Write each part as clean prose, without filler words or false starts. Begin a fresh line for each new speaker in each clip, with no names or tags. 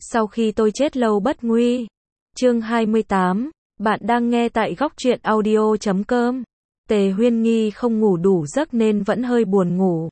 Sau khi tôi chết lâu bất nguy. Chương 28, bạn đang nghe tại góc truyện audio.com. Tề Huyên Nghi không ngủ đủ giấc nên vẫn hơi buồn ngủ.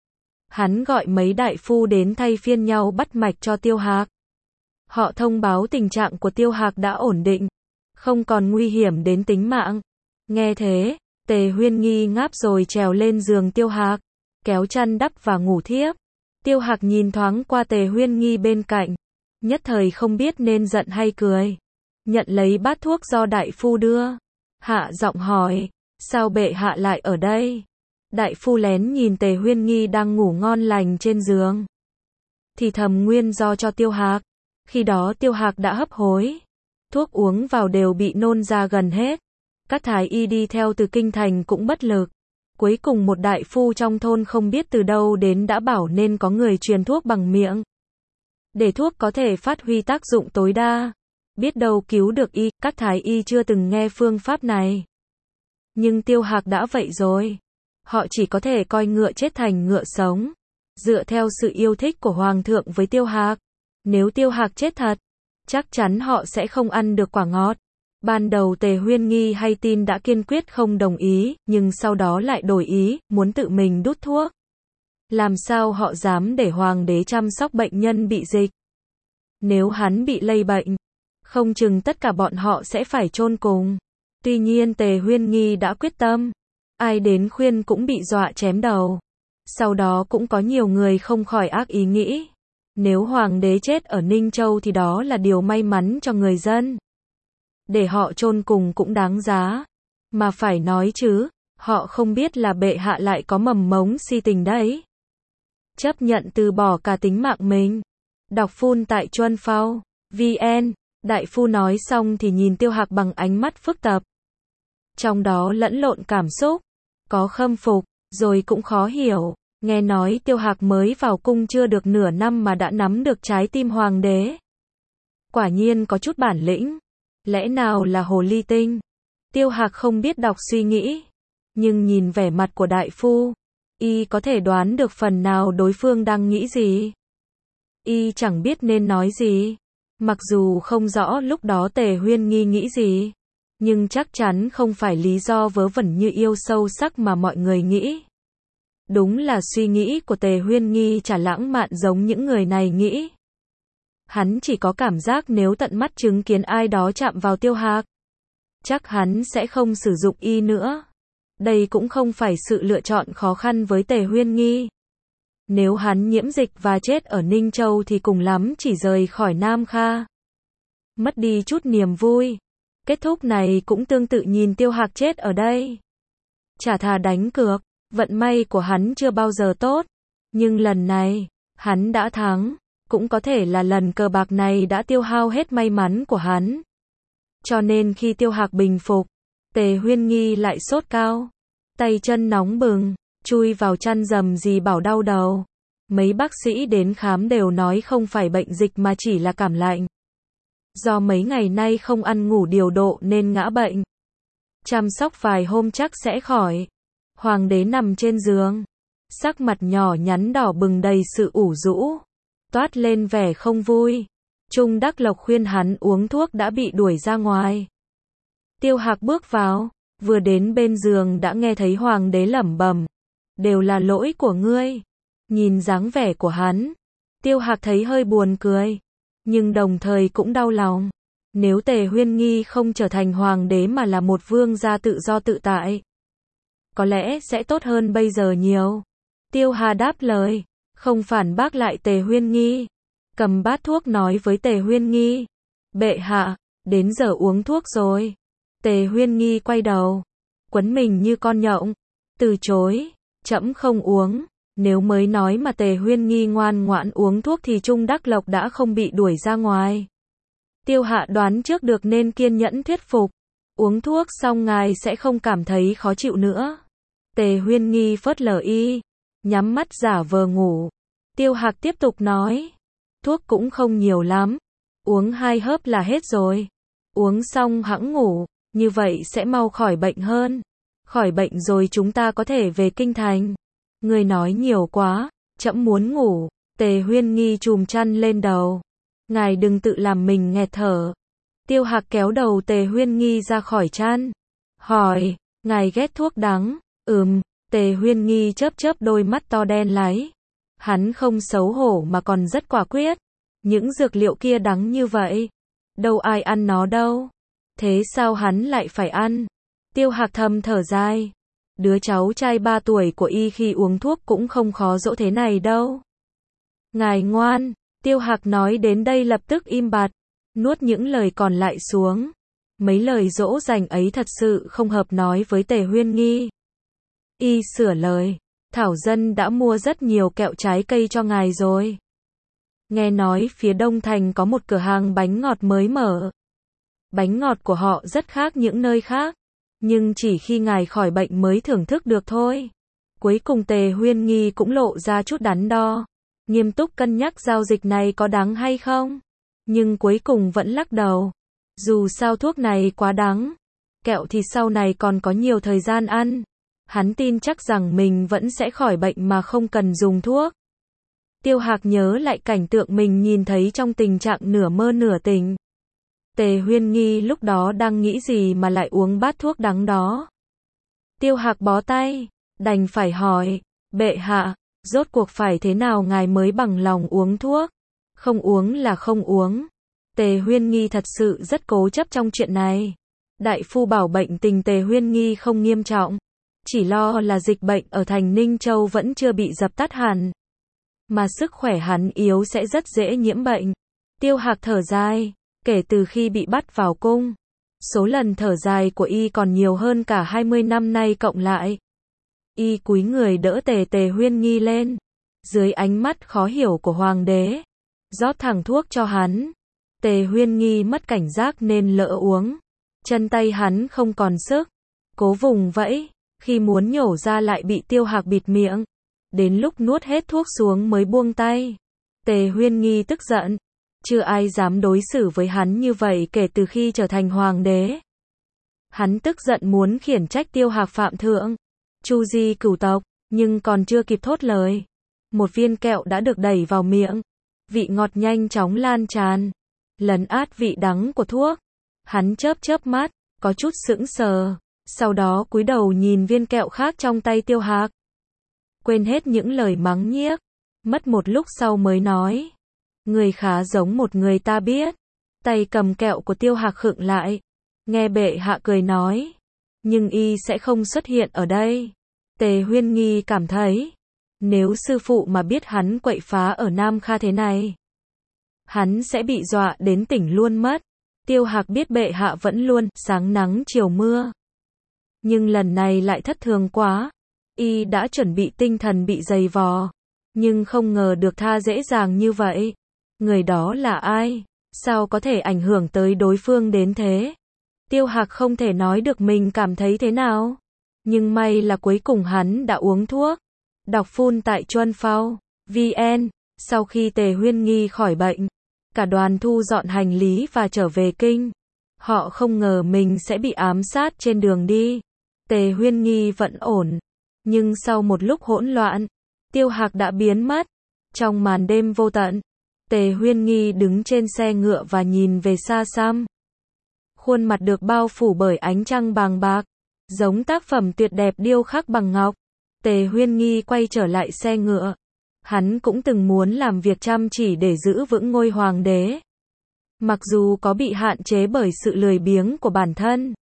Hắn gọi mấy đại phu đến thay phiên nhau bắt mạch cho Tiêu Hạc. Họ thông báo tình trạng của Tiêu Hạc đã ổn định, không còn nguy hiểm đến tính mạng. Nghe thế, Tề Huyên Nghi ngáp rồi trèo lên giường Tiêu Hạc, kéo chăn đắp và ngủ thiếp. Tiêu Hạc nhìn thoáng qua Tề Huyên Nghi bên cạnh, nhất thời không biết nên giận hay cười. Nhận lấy bát thuốc do đại phu đưa, hạ giọng hỏi, sao bệ hạ lại ở đây? Đại phu lén nhìn Tề Huyên Nghi đang ngủ ngon lành trên giường, thì thầm nguyên do cho Tiêu Hạc. Khi đó Tiêu Hạc đã hấp hối, thuốc uống vào đều bị nôn ra gần hết. Các thái y đi theo từ kinh thành cũng bất lực. Cuối cùng một đại phu trong thôn không biết từ đâu đến đã bảo nên có người truyền thuốc bằng miệng, để thuốc có thể phát huy tác dụng tối đa, biết đâu cứu được y. Các thái y chưa từng nghe phương pháp này, nhưng Tiêu Hạc đã vậy rồi, họ chỉ có thể coi ngựa chết thành ngựa sống. Dựa theo sự yêu thích của hoàng thượng với Tiêu Hạc, nếu Tiêu Hạc chết thật, chắc chắn họ sẽ không ăn được quả ngọt. Ban đầu Tề Huyên Nghi hay tin đã kiên quyết không đồng ý, nhưng sau đó lại đổi ý, muốn tự mình đút thuốc. Làm sao họ dám để hoàng đế chăm sóc bệnh nhân bị dịch? Nếu hắn bị lây bệnh, không chừng tất cả bọn họ sẽ phải chôn cùng. Tuy nhiên Tề Huyên Nghi đã quyết tâm, ai đến khuyên cũng bị dọa chém đầu. Sau đó cũng có nhiều người không khỏi ác ý nghĩ, nếu hoàng đế chết ở Ninh Châu thì đó là điều may mắn cho người dân. Để họ chôn cùng cũng đáng giá. Mà phải nói chứ, họ không biết là bệ hạ lại có mầm mống si tình đấy. Chấp nhận từ bỏ cả tính mạng mình. Đọc phun tại Chuân Phao VN. Đại phu nói xong thì nhìn Tiêu Hạc bằng ánh mắt phức tạp, trong đó lẫn lộn cảm xúc, có khâm phục, rồi cũng khó hiểu. Nghe nói Tiêu Hạc mới vào cung chưa được nửa năm mà đã nắm được trái tim hoàng đế. Quả nhiên có chút bản lĩnh. Lẽ nào là hồ ly tinh? Tiêu Hạc không biết đọc suy nghĩ, nhưng nhìn vẻ mặt của đại phu, y có thể đoán được phần nào đối phương đang nghĩ gì. Y chẳng biết nên nói gì. Mặc dù không rõ lúc đó Tề Huyên Nghi nghĩ gì, nhưng chắc chắn không phải lý do vớ vẩn như yêu sâu sắc mà mọi người nghĩ. Đúng là suy nghĩ của Tề Huyên Nghi chả lãng mạn giống những người này nghĩ. Hắn chỉ có cảm giác nếu tận mắt chứng kiến ai đó chạm vào Tiêu Hạc, chắc hắn sẽ không sử dụng y nữa. Đây cũng không phải sự lựa chọn khó khăn với Tề Huyên Nghi. Nếu hắn nhiễm dịch và chết ở Ninh Châu thì cùng lắm chỉ rời khỏi Nam Kha, mất đi chút niềm vui. Kết thúc này cũng tương tự nhìn Tiêu Hạc chết ở đây. Chả thà đánh cược. Vận may của hắn chưa bao giờ tốt, nhưng lần này, hắn đã thắng. Cũng có thể là lần cờ bạc này đã tiêu hao hết may mắn của hắn. Cho nên khi Tiêu Hạc bình phục, Tề Huyên Nghi lại sốt cao, tay chân nóng bừng, chui vào chăn rầm rì bảo đau đầu. Mấy bác sĩ đến khám đều nói không phải bệnh dịch mà chỉ là cảm lạnh. Do mấy ngày nay không ăn ngủ điều độ nên ngã bệnh. Chăm sóc vài hôm chắc sẽ khỏi. Hoàng đế nằm trên giường, sắc mặt nhỏ nhắn đỏ bừng đầy sự ủ rũ, toát lên vẻ không vui. Trung Đắc Lộc khuyên hắn uống thuốc đã bị đuổi ra ngoài. Tiêu Hạc bước vào, vừa đến bên giường đã nghe thấy hoàng đế lẩm bẩm, đều là lỗi của ngươi. Nhìn dáng vẻ của hắn, Tiêu Hạc thấy hơi buồn cười, nhưng đồng thời cũng đau lòng. Nếu Tề Huyên Nghi không trở thành hoàng đế mà là một vương gia tự do tự tại, có lẽ sẽ tốt hơn bây giờ nhiều. Tiêu Hà đáp lời, không phản bác lại Tề Huyên Nghi. Cầm bát thuốc nói với Tề Huyên Nghi, bệ hạ, đến giờ uống thuốc rồi. Tề Huyên Nghi quay đầu, quấn mình như con nhộng, từ chối, trẫm không uống. Nếu mới nói mà Tề Huyên Nghi ngoan ngoãn uống thuốc thì Trung Đắc Lộc đã không bị đuổi ra ngoài. Tiêu Hạ đoán trước được nên kiên nhẫn thuyết phục, uống thuốc xong ngài sẽ không cảm thấy khó chịu nữa. Tề Huyên Nghi phớt lờ y, nhắm mắt giả vờ ngủ. Tiêu Hạc tiếp tục nói, thuốc cũng không nhiều lắm, uống 2 hớp là hết rồi. Uống xong hẵng ngủ, như vậy sẽ mau khỏi bệnh hơn. Khỏi bệnh rồi chúng ta có thể về kinh thành. Người nói nhiều quá, trẫm muốn ngủ. Tề Huyên Nghi chùm chăn lên đầu, Ngài đừng tự làm mình nghẹt thở. Tiêu Hạc kéo đầu Tề Huyên Nghi ra khỏi chăn. Hỏi, ngài ghét thuốc đắng? Tề Huyên Nghi chớp chớp đôi mắt to đen láy. Hắn không xấu hổ mà còn rất quả quyết. Những dược liệu kia đắng như vậy. Đâu ai ăn nó đâu. Thế sao hắn lại phải ăn? Tiêu Hạc thầm thở dài. Đứa cháu trai 3 tuổi của y khi uống thuốc cũng không khó dỗ thế này đâu. Ngài ngoan. Tiêu Hạc nói đến đây lập tức im bặt. Nuốt những lời còn lại xuống. Mấy lời dỗ dành ấy thật sự không hợp nói với Tề Huyên Nghi. Y sửa lời. Thảo dân đã mua rất nhiều kẹo trái cây cho ngài rồi. Nghe nói phía Đông Thành có một cửa hàng bánh ngọt mới mở. Bánh ngọt của họ rất khác những nơi khác. Nhưng chỉ khi ngài khỏi bệnh mới thưởng thức được thôi. Cuối cùng Tề Huyên Nghi cũng lộ ra chút đắn đo. Nghiêm túc cân nhắc giao dịch này có đáng hay không. Nhưng cuối cùng vẫn lắc đầu. Dù sao thuốc này quá đắng. Kẹo thì sau này còn có nhiều thời gian ăn. Hắn tin chắc rằng mình vẫn sẽ khỏi bệnh mà không cần dùng thuốc. Tiêu Hạc nhớ lại cảnh tượng mình nhìn thấy trong tình trạng nửa mơ nửa tỉnh. Tề Huyên Nghi lúc đó đang nghĩ gì mà lại uống bát thuốc đắng đó. Tiêu Hạc bó tay, đành phải hỏi, bệ hạ, rốt cuộc phải thế nào ngài mới bằng lòng uống thuốc? Không uống là không uống. Tề Huyên Nghi thật sự rất cố chấp trong chuyện này. Đại phu bảo bệnh tình Tề Huyên Nghi không nghiêm trọng. Chỉ lo là dịch bệnh ở thành Ninh Châu vẫn chưa bị dập tắt hẳn. Mà sức khỏe hắn yếu sẽ rất dễ nhiễm bệnh. Tiêu Hạc thở dài, kể từ khi bị bắt vào cung. Số lần thở dài của y còn nhiều hơn cả 20 năm nay cộng lại. Y cúi người đỡ Tề Huyên Nghi lên. Dưới ánh mắt khó hiểu của hoàng đế. Rót thẳng thuốc cho hắn. Tề Huyên Nghi mất cảnh giác nên lỡ uống. Chân tay hắn không còn sức. Cố vùng vẫy. Khi muốn nhổ ra lại bị Tiêu Hạc bịt miệng. Đến lúc nuốt hết thuốc xuống mới buông tay. Tề Huyên Nghi tức giận. Chưa ai dám đối xử với hắn như vậy kể từ khi trở thành hoàng đế. Hắn tức giận muốn khiển trách Tiêu Hạc phạm thượng. Chu di cửu tộc. Nhưng còn chưa kịp thốt lời. Một viên kẹo đã được đẩy vào miệng. Vị ngọt nhanh chóng lan tràn. Lấn át vị đắng của thuốc. Hắn chớp chớp mắt. Có chút sững sờ. Sau đó cúi đầu nhìn viên kẹo khác trong tay Tiêu Hạc. Quên hết những lời mắng nhiếc. Mất một lúc sau mới nói. Người khá giống một người ta biết. Tay cầm kẹo của Tiêu Hạc khựng lại. Nghe bệ hạ cười nói. Nhưng y sẽ không xuất hiện ở đây. Tề Huyên Nghi cảm thấy. Nếu sư phụ mà biết hắn quậy phá ở Nam Kha thế này. Hắn sẽ bị dọa đến tỉnh luôn mất. Tiêu Hạc biết bệ hạ vẫn luôn sáng nắng chiều mưa. Nhưng lần này lại thất thường quá. Y đã chuẩn bị tinh thần bị dày vò. Nhưng không ngờ được tha dễ dàng như vậy. Người đó là ai? Sao có thể ảnh hưởng tới đối phương đến thế? Tiêu Hạc không thể nói được mình cảm thấy thế nào. Nhưng may là cuối cùng hắn đã uống thuốc. Đọc phun tại Chuân Phao VN. Sau khi Tề Huyên Nghi khỏi bệnh, cả đoàn thu dọn hành lý và trở về kinh. Họ không ngờ mình sẽ bị ám sát trên đường đi. Tề Huyên Nghi vẫn ổn. Nhưng sau một lúc hỗn loạn, Tiêu Hạc đã biến mất. Trong màn đêm vô tận, Tề Huyên Nghi đứng trên xe ngựa và nhìn về xa xăm. Khuôn mặt được bao phủ bởi ánh trăng bàng bạc, giống tác phẩm tuyệt đẹp điêu khắc bằng ngọc. Tề Huyên Nghi quay trở lại xe ngựa. Hắn cũng từng muốn làm việc chăm chỉ để giữ vững ngôi hoàng đế. Mặc dù có bị hạn chế bởi sự lười biếng của bản thân.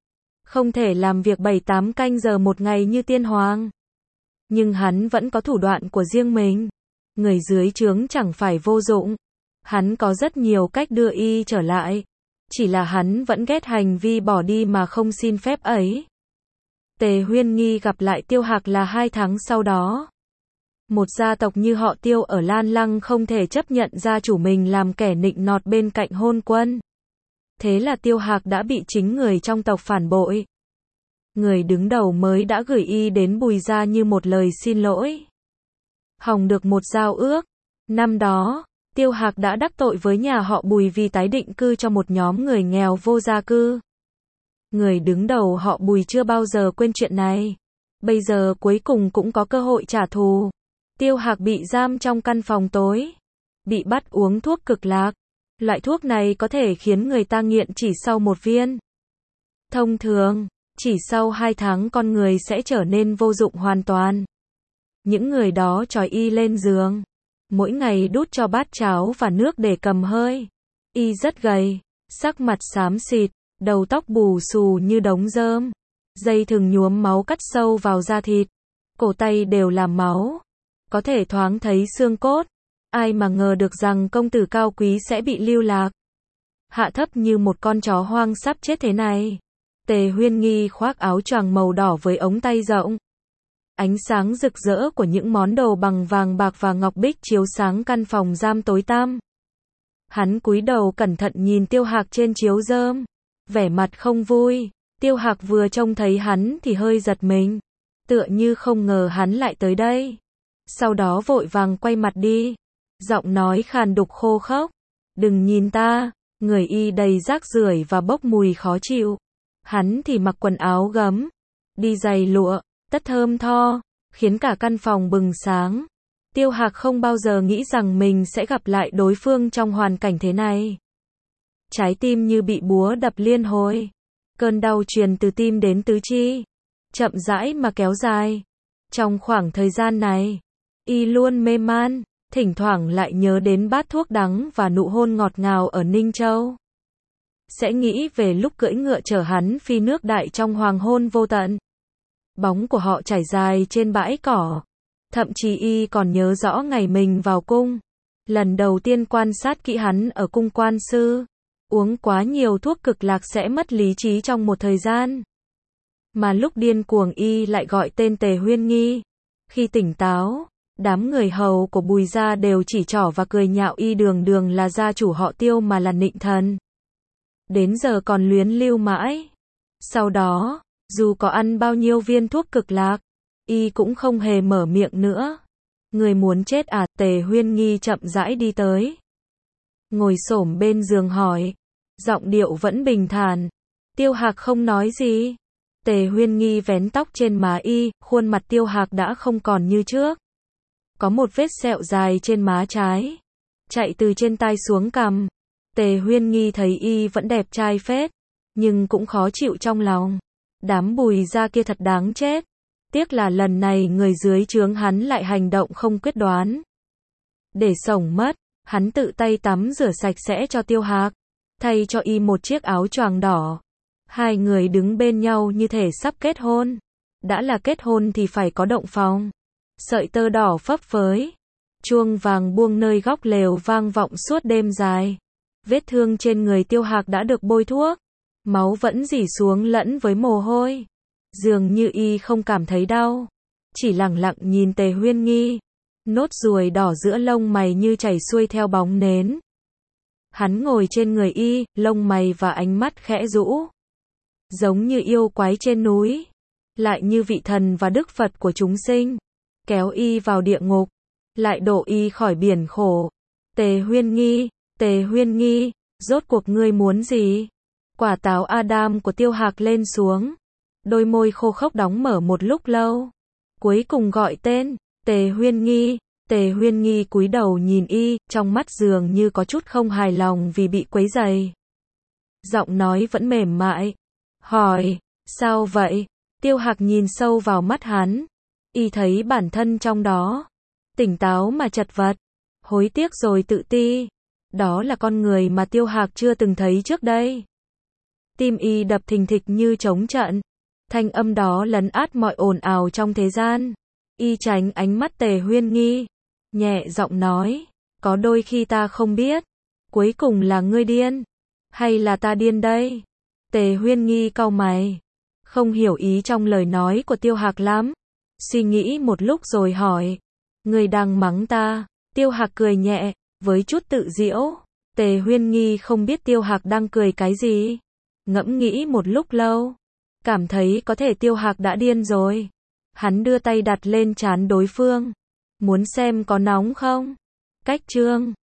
Không thể làm việc 7-8 canh giờ một ngày như tiên hoàng. Nhưng hắn vẫn có thủ đoạn của riêng mình. Người dưới trướng chẳng phải vô dụng. Hắn có rất nhiều cách đưa y trở lại. Chỉ là hắn vẫn ghét hành vi bỏ đi mà không xin phép ấy. Tề Huyên Nghi gặp lại Tiêu Hạc là 2 tháng sau đó. Một gia tộc như họ Tiêu ở Lan Lăng không thể chấp nhận gia chủ mình làm kẻ nịnh nọt bên cạnh hôn quân. Thế là Tiêu Hạc đã bị chính người trong tộc phản bội. Người đứng đầu mới đã gửi y đến Bùi gia như một lời xin lỗi. Hỏng được một giao ước. Năm đó, Tiêu Hạc đã đắc tội với nhà họ Bùi vì tái định cư cho một nhóm người nghèo vô gia cư. Người đứng đầu họ Bùi chưa bao giờ quên chuyện này. Bây giờ cuối cùng cũng có cơ hội trả thù. Tiêu Hạc bị giam trong căn phòng tối. Bị bắt uống thuốc cực lạc. Loại thuốc này có thể khiến người ta nghiện chỉ sau một viên. Thông thường, chỉ sau 2 tháng con người sẽ trở nên vô dụng hoàn toàn. Những người đó trói y lên giường, mỗi ngày đút cho bát cháo và nước để cầm hơi. Y rất gầy, sắc mặt xám xịt, đầu tóc bù xù như đống rơm. Dây thừng nhuốm máu cắt sâu vào da thịt, cổ tay đều là máu, có thể thoáng thấy xương cốt. Ai mà ngờ được rằng công tử cao quý sẽ bị lưu lạc, hạ thấp như một con chó hoang sắp chết thế này. Tề Huyên Nghi khoác áo choàng màu đỏ với ống tay rộng. Ánh sáng rực rỡ của những món đồ bằng vàng bạc và ngọc bích chiếu sáng căn phòng giam tối tăm. Hắn cúi đầu cẩn thận nhìn Tiêu Hạc trên chiếu rơm, vẻ mặt không vui. Tiêu Hạc vừa trông thấy hắn thì hơi giật mình, tựa như không ngờ hắn lại tới đây. Sau đó vội vàng quay mặt đi, giọng nói khàn đục khô khốc, "Đừng nhìn ta." Người y đầy rác rưởi và bốc mùi khó chịu. Hắn thì mặc quần áo gấm, đi giày lụa, tất thơm tho, khiến cả căn phòng bừng sáng. Tiêu Hạc không bao giờ nghĩ rằng mình sẽ gặp lại đối phương trong hoàn cảnh thế này. Trái tim như bị búa đập liên hồi. Cơn đau truyền từ tim đến tứ chi, chậm rãi mà kéo dài. Trong khoảng thời gian này, y luôn mê man, thỉnh thoảng lại nhớ đến bát thuốc đắng và nụ hôn ngọt ngào ở Ninh Châu. Sẽ nghĩ về lúc cưỡi ngựa chở hắn phi nước đại trong hoàng hôn vô tận. Bóng của họ trải dài trên bãi cỏ. Thậm chí y còn nhớ rõ ngày mình vào cung. Lần đầu tiên quan sát kỹ hắn ở cung quan sư. Uống quá nhiều thuốc cực lạc sẽ mất lý trí trong một thời gian. Mà lúc điên cuồng y lại gọi tên Tề Huyên Nghi. Khi tỉnh táo, đám người hầu của Bùi gia đều chỉ trỏ và cười nhạo y đường đường là gia chủ họ Tiêu mà là nịnh thần. Đến giờ còn luyến lưu mãi. Sau đó, dù có ăn bao nhiêu viên thuốc cực lạc, y cũng không hề mở miệng nữa. Người muốn chết à? Tề Huyên Nghi chậm rãi đi tới, ngồi xổm bên giường hỏi, giọng điệu vẫn bình thản. Tiêu Hạc không nói gì. Tề Huyên Nghi vén tóc trên má y, khuôn mặt Tiêu Hạc đã không còn như trước. Có một vết sẹo dài trên má trái, chạy từ trên tai xuống cằm. Tề Huyên Nghi thấy y vẫn đẹp trai phết, nhưng cũng khó chịu trong lòng. Đám Bùi gia kia thật đáng chết. Tiếc là lần này người dưới trướng hắn lại hành động không quyết đoán. Để sổng mất, hắn tự tay tắm rửa sạch sẽ cho Tiêu Hạc, thay cho y một chiếc áo choàng đỏ. Hai người đứng bên nhau như thể sắp kết hôn. Đã là kết hôn thì phải có động phòng. Sợi tơ đỏ phấp phới, chuông vàng buông nơi góc lều vang vọng suốt đêm dài. Vết thương trên người Tiêu Hạc đã được bôi thuốc, máu vẫn rỉ xuống lẫn với mồ hôi. Dường như y không cảm thấy đau, chỉ lẳng lặng nhìn Tề Huyên Nghi. Nốt ruồi đỏ giữa lông mày như chảy xuôi theo bóng nến. Hắn ngồi trên người y, lông mày và ánh mắt khẽ rũ, giống như yêu quái trên núi, lại như vị thần và đức Phật của chúng sinh, kéo y vào địa ngục, lại đổ y khỏi biển khổ. Tề Huyên Nghi, rốt cuộc ngươi muốn gì? Quả táo Adam của Tiêu Hạc lên xuống, đôi môi khô khốc đóng mở một lúc lâu, cuối cùng gọi tên, Tề Huyên Nghi. Tề Huyên Nghi cúi đầu nhìn y, trong mắt dường như có chút không hài lòng vì bị quấy rầy. Giọng nói vẫn mềm mại, hỏi, sao vậy? Tiêu Hạc nhìn sâu vào mắt hắn, y thấy bản thân trong đó, tỉnh táo mà chật vật, hối tiếc rồi tự ti. Đó là con người mà Tiêu Hạc chưa từng thấy trước đây. Tim y đập thình thịch như trống trận, thanh âm đó lấn át mọi ồn ào trong thế gian. Y tránh ánh mắt Tề Huyên Nghi, nhẹ giọng nói, có đôi khi ta không biết, cuối cùng là ngươi điên, hay là ta điên đây? Tề Huyên Nghi cau mày, không hiểu ý trong lời nói của Tiêu Hạc lắm, suy nghĩ một lúc rồi hỏi, ngươi đang mắng ta? Tiêu Hạc cười nhẹ, với chút tự giễu. Tề Huyên Nghi không biết Tiêu Hạc đang cười cái gì, ngẫm nghĩ một lúc lâu, cảm thấy có thể Tiêu Hạc đã điên rồi. Hắn đưa tay đặt lên trán đối phương, muốn xem có nóng không? Cách chương